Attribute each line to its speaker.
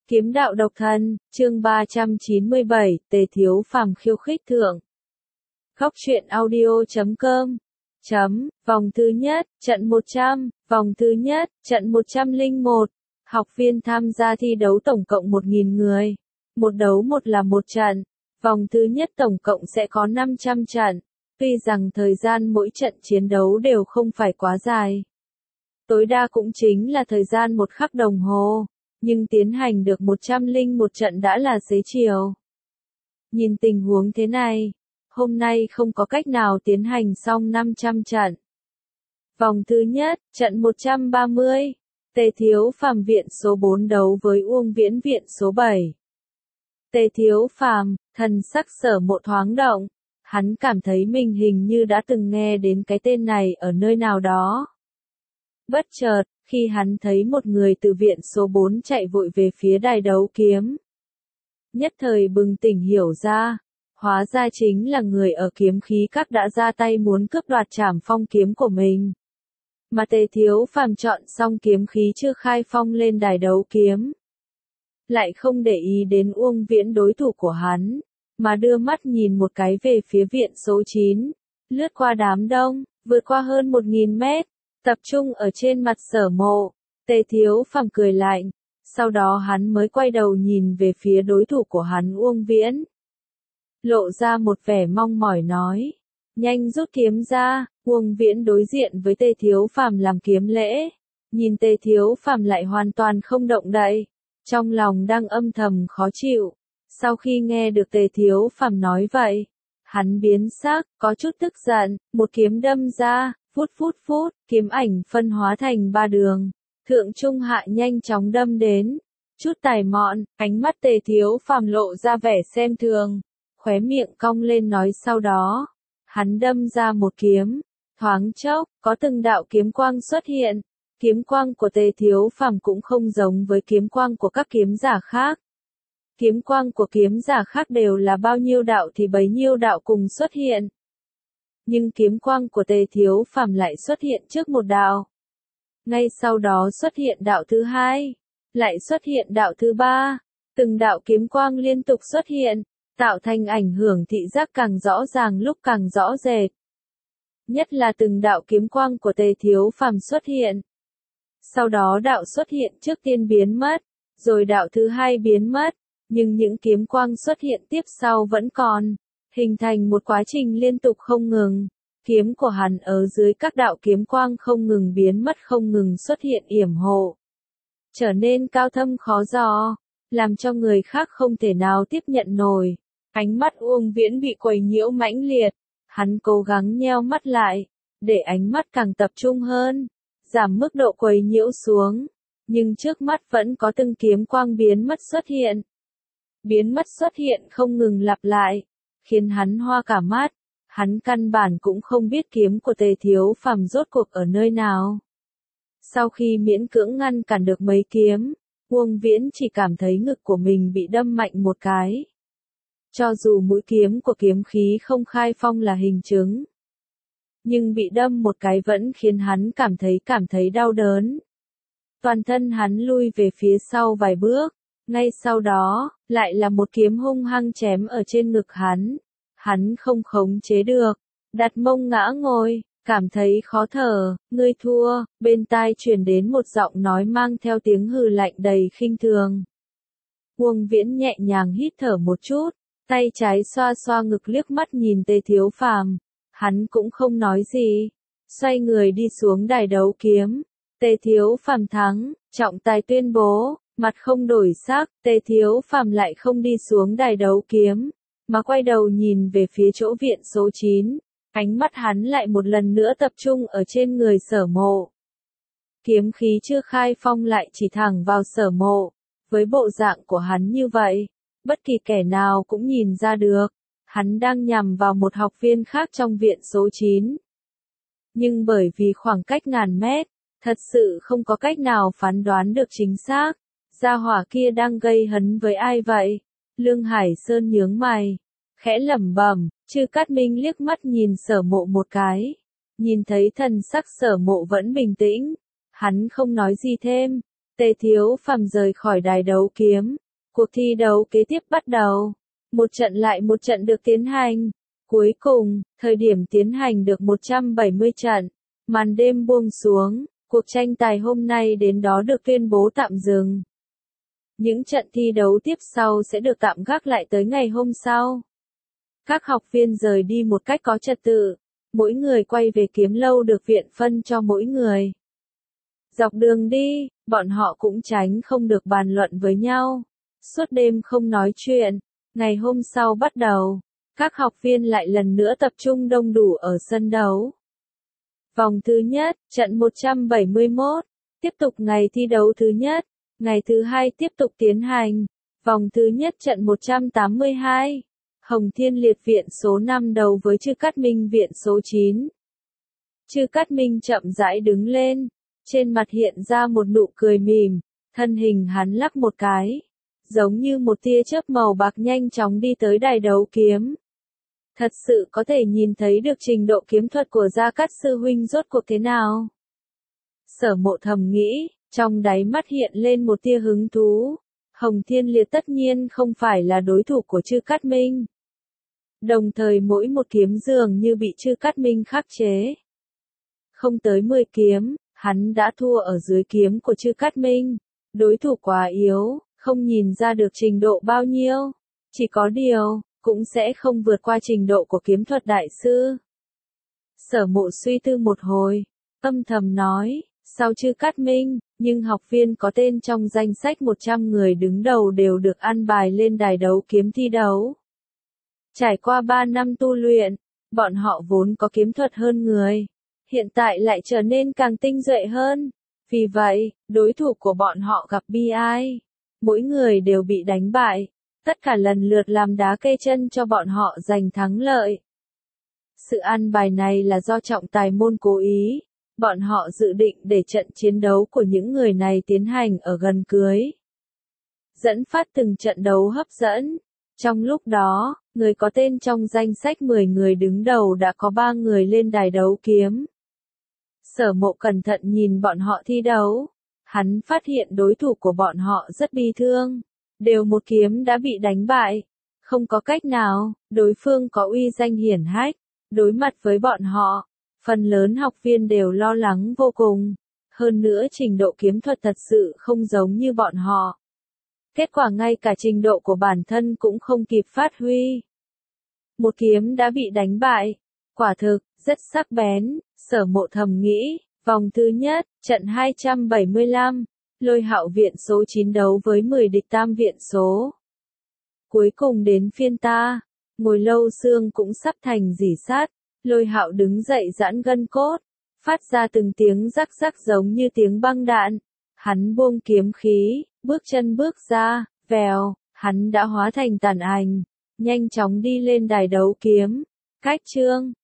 Speaker 1: Kiếm đạo độc thân, chương 397, Tề Thiếu Phàm khiêu khích thượng. Khóc chuyện audio.com. Vòng thứ nhất, trận 100, vòng thứ nhất, trận 101. Học viên tham gia thi đấu tổng cộng 1.000 người. Một đấu một là một trận. Vòng thứ nhất tổng cộng sẽ có 500 trận. Tuy rằng thời gian mỗi trận chiến đấu đều không phải quá dài. Tối đa cũng chính là thời gian 1 khắc đồng hồ. Nhưng tiến hành được 101 trận đã là xế chiều. Nhìn tình huống thế này, hôm nay không có cách nào tiến hành xong 500 trận. Vòng thứ nhất, trận 130, Tề Thiếu Phàm viện số 4 đấu với Uông Viễn viện số 7. Tề Thiếu Phàm, thần sắc Sở Mộ thoáng động, hắn cảm thấy mình hình như đã từng nghe đến cái tên này ở nơi nào đó. Bất chợt, khi hắn thấy một người từ viện số 4 chạy vội về phía đài đấu kiếm. Nhất thời bừng tỉnh hiểu ra, hóa ra chính là người ở kiếm khí các đã ra tay muốn cướp đoạt Trảm Phong kiếm của mình. Mà Tề Thiếu Phàm chọn xong kiếm khí chưa khai phong lên đài đấu kiếm. Lại không để ý đến Uông Viễn đối thủ của hắn, mà đưa mắt nhìn một cái về phía viện số 9, lướt qua đám đông, vượt qua hơn 1.000 mét. Tập trung ở trên mặt Sở Mộ, Tề Thiếu Phàm cười lạnh, sau đó hắn mới quay đầu nhìn về phía đối thủ của hắn Uông Viễn. Lộ ra một vẻ mong mỏi nói, nhanh rút kiếm ra. Uông Viễn đối diện với Tề Thiếu Phàm làm kiếm lễ, nhìn Tề Thiếu Phàm lại hoàn toàn không động đậy, trong lòng đang âm thầm khó chịu. Sau khi nghe được Tề Thiếu Phàm nói vậy, hắn biến sắc, có chút tức giận, một kiếm đâm ra. Phút, kiếm ảnh phân hóa thành 3 đường, thượng trung hạ nhanh chóng đâm đến. Chút tài mọn, ánh mắt Tề Thiếu Phàm lộ ra vẻ xem thường, khóe miệng cong lên nói sau đó. Hắn đâm ra một kiếm, thoáng chốc, có từng đạo kiếm quang xuất hiện. Kiếm quang của Tề Thiếu Phàm cũng không giống với kiếm quang của các kiếm giả khác. Kiếm quang của kiếm giả khác đều là bao nhiêu đạo thì bấy nhiêu đạo cùng xuất hiện. Nhưng kiếm quang của Tề Thiếu Phàm lại xuất hiện trước một đạo. Ngay sau đó xuất hiện đạo thứ hai, lại xuất hiện đạo thứ ba, từng đạo kiếm quang liên tục xuất hiện, tạo thành ảnh hưởng thị giác càng rõ ràng lúc càng rõ rệt. Nhất là từng đạo kiếm quang của Tề Thiếu Phàm xuất hiện. Sau đó đạo xuất hiện trước tiên biến mất, rồi đạo thứ hai biến mất, nhưng những kiếm quang xuất hiện tiếp sau vẫn còn. Hình thành một quá trình liên tục không ngừng, kiếm của hắn ở dưới các đạo kiếm quang không ngừng biến mất không ngừng xuất hiện yểm hộ. Trở nên cao thâm khó dò, làm cho người khác không thể nào tiếp nhận nổi. Ánh mắt Uông Viễn bị quấy nhiễu mãnh liệt, hắn cố gắng nheo mắt lại, để ánh mắt càng tập trung hơn, giảm mức độ quấy nhiễu xuống, nhưng trước mắt vẫn có từng kiếm quang biến mất xuất hiện. Biến mất xuất hiện không ngừng lặp lại, khiến hắn hoa cả mắt, hắn căn bản cũng không biết kiếm của Tề Thiếu Phàm rốt cuộc ở nơi nào. Sau khi miễn cưỡng ngăn cản được mấy kiếm, Uông Viễn chỉ cảm thấy ngực của mình bị đâm mạnh một cái. Cho dù mũi kiếm của kiếm khí không khai phong là hình chứng, nhưng bị đâm một cái vẫn khiến hắn cảm thấy đau đớn. Toàn thân hắn lui về phía sau vài bước. Ngay sau đó, lại là một kiếm hung hăng chém ở trên ngực hắn. Hắn không khống chế được, đặt mông ngã ngồi, cảm thấy khó thở, ngươi thua, bên tai truyền đến một giọng nói mang theo tiếng hừ lạnh đầy khinh thường. Uông Viễn nhẹ nhàng hít thở một chút, tay trái xoa xoa ngực liếc mắt nhìn Tề Thiếu Phàm, hắn cũng không nói gì, xoay người đi xuống đài đấu kiếm. Tề Thiếu Phàm thắng, trọng tài tuyên bố. Mặt không đổi sắc, Tề Thiếu Phàm lại không đi xuống đài đấu kiếm, mà quay đầu nhìn về phía chỗ viện số 9, ánh mắt hắn lại một lần nữa tập trung ở trên người Sở Mộ. Kiếm khí chưa khai phong lại chỉ thẳng vào Sở Mộ, với bộ dạng của hắn như vậy, bất kỳ kẻ nào cũng nhìn ra được, hắn đang nhằm vào một học viên khác trong viện số 9. Nhưng bởi vì khoảng cách ngàn mét, thật sự không có cách nào phán đoán được chính xác. Gia hỏa kia đang gây hấn với ai vậy? Lương Hải Sơn nhướng mày, khẽ lẩm bẩm. Chư Cát Minh liếc mắt nhìn Sở Mộ một cái, nhìn thấy thần sắc Sở Mộ vẫn bình tĩnh, hắn không nói gì thêm. Tề Thiếu Phàm rời khỏi đài đấu kiếm. Cuộc thi đấu kế tiếp bắt đầu. Một trận lại một trận được tiến hành. Cuối cùng, thời điểm tiến hành được 170 trận. Màn đêm buông xuống, cuộc tranh tài hôm nay đến đó được tuyên bố tạm dừng. Những trận thi đấu tiếp sau sẽ được tạm gác lại tới ngày hôm sau. Các học viên rời đi một cách có trật tự. Mỗi người quay về kiếm lâu được viện phân cho mỗi người. Dọc đường đi, bọn họ cũng tránh không được bàn luận với nhau. Suốt đêm không nói chuyện. Ngày hôm sau bắt đầu, các học viên lại lần nữa tập trung đông đủ ở sân đấu. Vòng thứ nhất, trận 171. Tiếp tục ngày thi đấu thứ nhất. Ngày thứ hai tiếp tục tiến hành. Vòng thứ nhất trận 182. Hồng Thiên Liệt viện số 5 đấu với Chư Cát Minh viện số 9. Chư Cát Minh chậm rãi đứng lên. Trên mặt hiện ra một nụ cười mỉm. Thân hình hắn lắc một cái. Giống như một tia chớp màu bạc nhanh chóng đi tới đài đấu kiếm. Thật sự có thể nhìn thấy được trình độ kiếm thuật của Gia Cát sư huynh rốt cuộc thế nào. Sở Mộ thầm nghĩ, trong đáy mắt hiện lên một tia hứng thú. Hồng Thiên Liệt tất nhiên không phải là đối thủ của Chư Cát Minh. Đồng thời mỗi một kiếm dường như bị Chư Cát Minh khắc chế. Không tới 10 kiếm, hắn đã thua ở dưới kiếm của Chư Cát Minh. Đối thủ quá yếu, không nhìn ra được trình độ bao nhiêu. Chỉ có điều, cũng sẽ không vượt qua trình độ của kiếm thuật đại sư. Sở Mộ suy tư một hồi, âm thầm nói, sau Chư Cát Minh, nhưng học viên có tên trong danh sách 100 người đứng đầu đều được an bài lên đài đấu kiếm thi đấu. Trải qua 3 năm tu luyện, bọn họ vốn có kiếm thuật hơn người, hiện tại lại trở nên càng tinh duệ hơn. Vì vậy, đối thủ của bọn họ gặp bi ai. Mỗi người đều bị đánh bại. Tất cả lần lượt làm đá cây chân cho bọn họ giành thắng lợi. Sự an bài này là do trọng tài môn cố ý. Bọn họ dự định để trận chiến đấu của những người này tiến hành ở gần cưới. Dẫn phát từng trận đấu hấp dẫn. Trong lúc đó, người có tên trong danh sách 10 người đứng đầu đã có 3 người lên đài đấu kiếm. Sở Mộ cẩn thận nhìn bọn họ thi đấu. Hắn phát hiện đối thủ của bọn họ rất bi thương. Đều một kiếm đã bị đánh bại. Không có cách nào, đối phương có uy danh hiển hách. Đối mặt với bọn họ, phần lớn học viên đều lo lắng vô cùng. Hơn nữa trình độ kiếm thuật thật sự không giống như bọn họ. Kết quả ngay cả trình độ của bản thân cũng không kịp phát huy. Một kiếm đã bị đánh bại. Quả thực, rất sắc bén. Sở Mộ thầm nghĩ, vòng thứ nhất, trận 275. Lôi Hạo viện số 9 đấu với 10 địch Tam viện số. Cuối cùng đến phiên ta. Ngồi lâu xương cũng sắp thành rỉ sắt. Lôi Hạo đứng dậy giãn gân cốt. Phát ra từng tiếng rắc rắc giống như tiếng băng đạn. Hắn buông kiếm khí, bước chân bước ra, vèo, hắn đã hóa thành tàn ảnh. Nhanh chóng đi lên đài đấu kiếm. Cách chương